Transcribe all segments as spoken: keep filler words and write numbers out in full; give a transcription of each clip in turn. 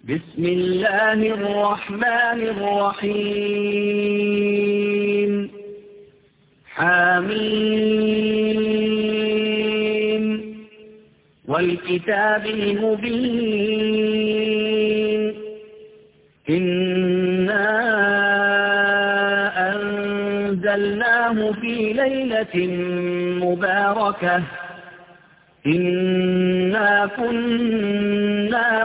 بسم الله الرحمن الرحيم حميم والكتاب المبين إنا أنزلناه في ليلة مباركة إنا كنا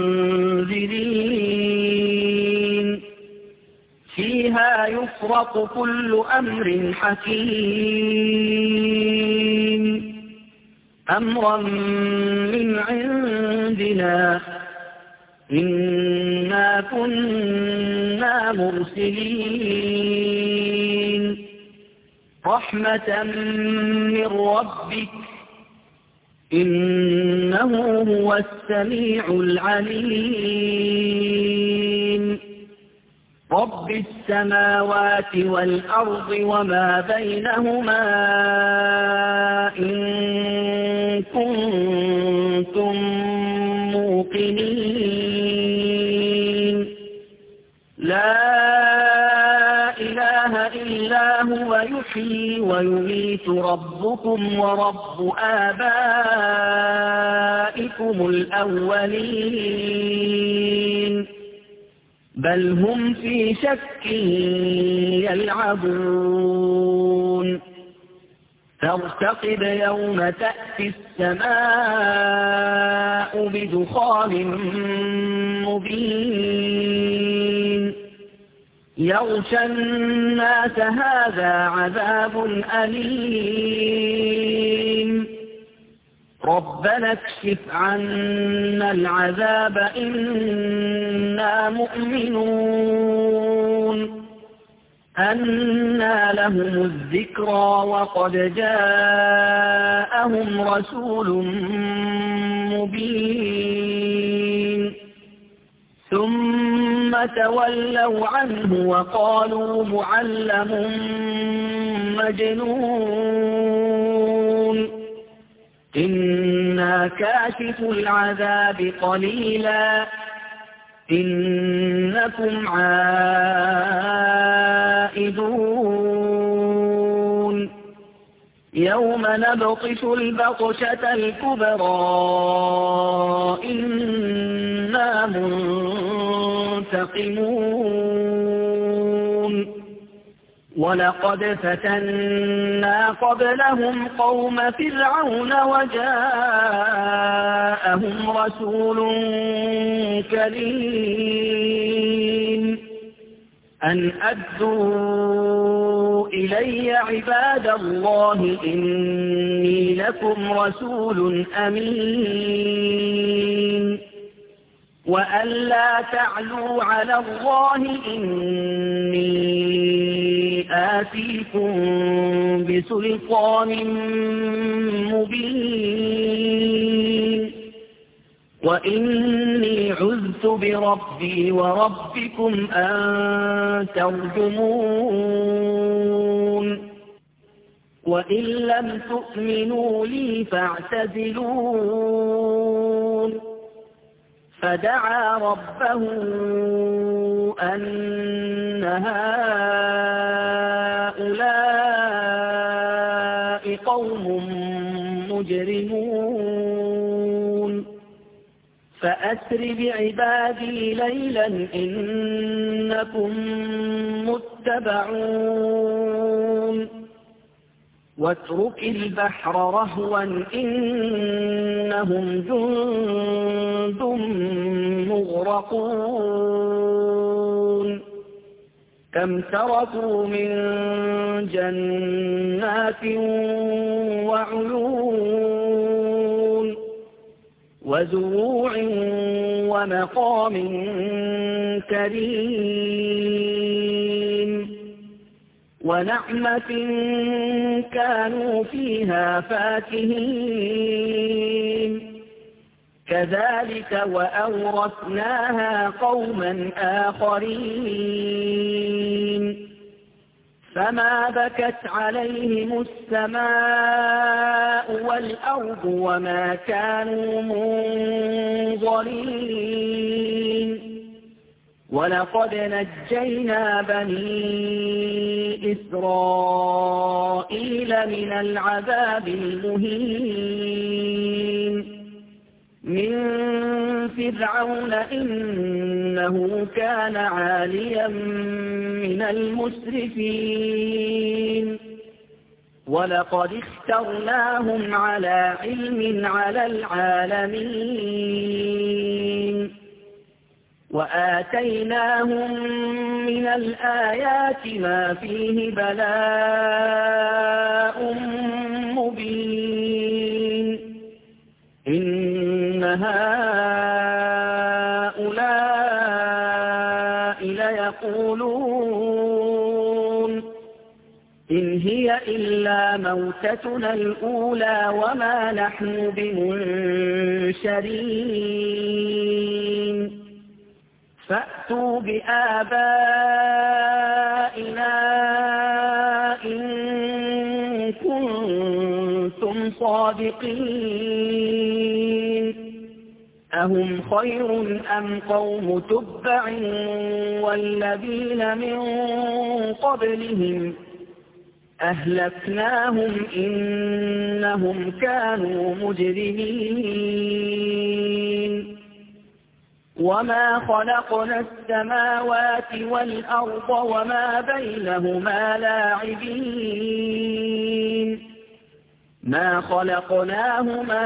منذرين فيها يفرق كل أمر حكيم أمرا من عندنا إنا كنا مرسلين رحمة من ربك إنه هو السميع العليم رب السماوات والأرض وما بينهما إن كنتم موقنين لا إله إلا هو يحيي ويميت ربكم ورب آبائكم الأولين بل هم في شك يلعبون فارتقب يوم تأتي السماء بدخان مبين يغشى الناس هذا عذاب أليم ربنا اكشف عنا العذاب إنا مؤمنون أنى لهم الذكرى وقد جاءهم رسول مبين ثم تولوا عنه وقالوا معلم مجنون إنا كاشف العذاب قليلا إنكم عائدون يوم نبطش البطشة الكبرى إنا منتقمون ولقد فتنا قبلهم قوم فرعون وجاءهم رسول كريم أن أدوا إلي عباد الله إني لكم رسول أمين وأن لا تعلوا على الله إني آتيكم بسلطان مبين وإني عذت بربي وربكم أن ترجمون وإن لم تؤمنوا لي فاعتزلون فدعا ربه أن هؤلاء قوم مجرمون فأسر بعبادي ليلا إنكم متبعون واترك البحر رهوا إنهم جند مغرقون كم تركوا من جنات وعيون وزروع ومقام كريم ونعمة كانوا فيها فاكهين كذلك وأورثناها قوما آخرين فما بكت عليهم السماء والأرض وما كانوا منظرين ولقد نجينا بني إسرائيل من العذاب المهين من فرعون إنه كان عاليا من المسرفين ولقد اخترناهم على علم على العالمين وآتيناهم من الآيات ما فيه بلاء مبين إن هؤلاء ليقولون إن هي إلا موتتنا الأولى وما نحن بمنشرين فأتوا بآبائنا إن كنتم صادقين أهم خير أم قوم تبع والذين من قبلهم أهلكناهم إنهم كانوا مجرمين وما خلقنا السماوات والأرض وما بينهما لاعبين ما خلقناهما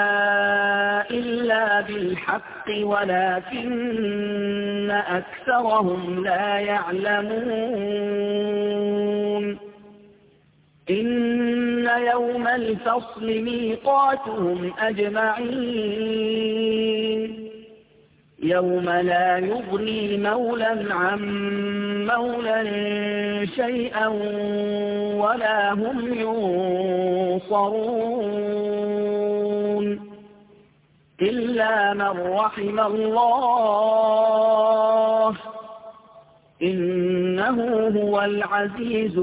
إلا بالحق ولكن أكثرهم لا يعلمون إن يوم الفصل ميقاتهم أجمعين يوم لا يغني مولى عن مولى شيئا ولا هم ينصرون إلا من رحم الله إنه هو العزيز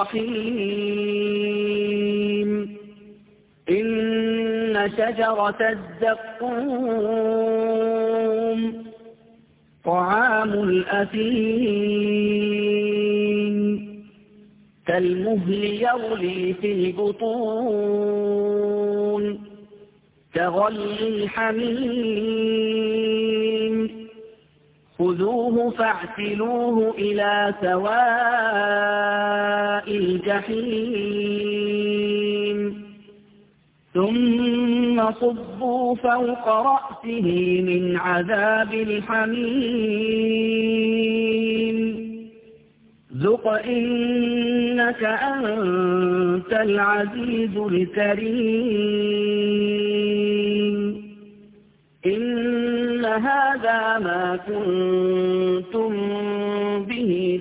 الرحيم إن شجرة الزقوم طعام الأثيم كالمهل يغلي في البطون كغلي الحميم خذوه فاعتلوه إلى سواء الجحيم ثم صبوا فوق رأسه من عذاب الحميم ذق إنك أنت العزيز الكريم إن هذا ما كنتم به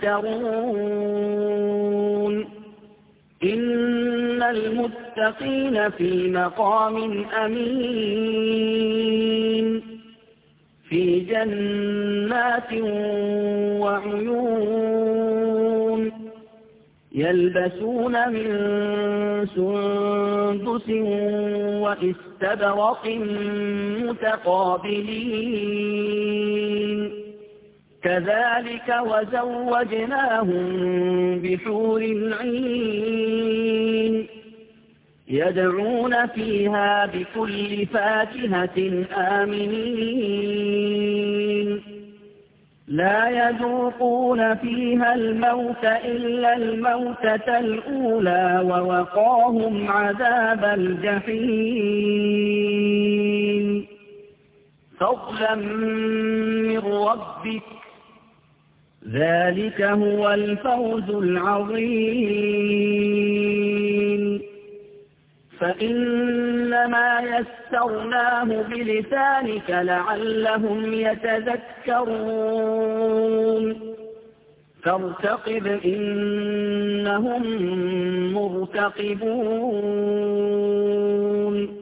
تمترون إن المتقين في مقام أمين في جنات وعيون يلبسون من سندس واستبرق متقابلين كذلك وزوجناهم بحور عين يدعون فيها بكل فاكهة آمنين لا يذوقون فيها الموت إلا الموتة الأولى ووقاهم عذاب الجحيم فضلا من ربك ذلك هو الفوز العظيم فإنما يسرناه بلسانك لعلهم يتذكرون فارتقب إنهم مرتقبون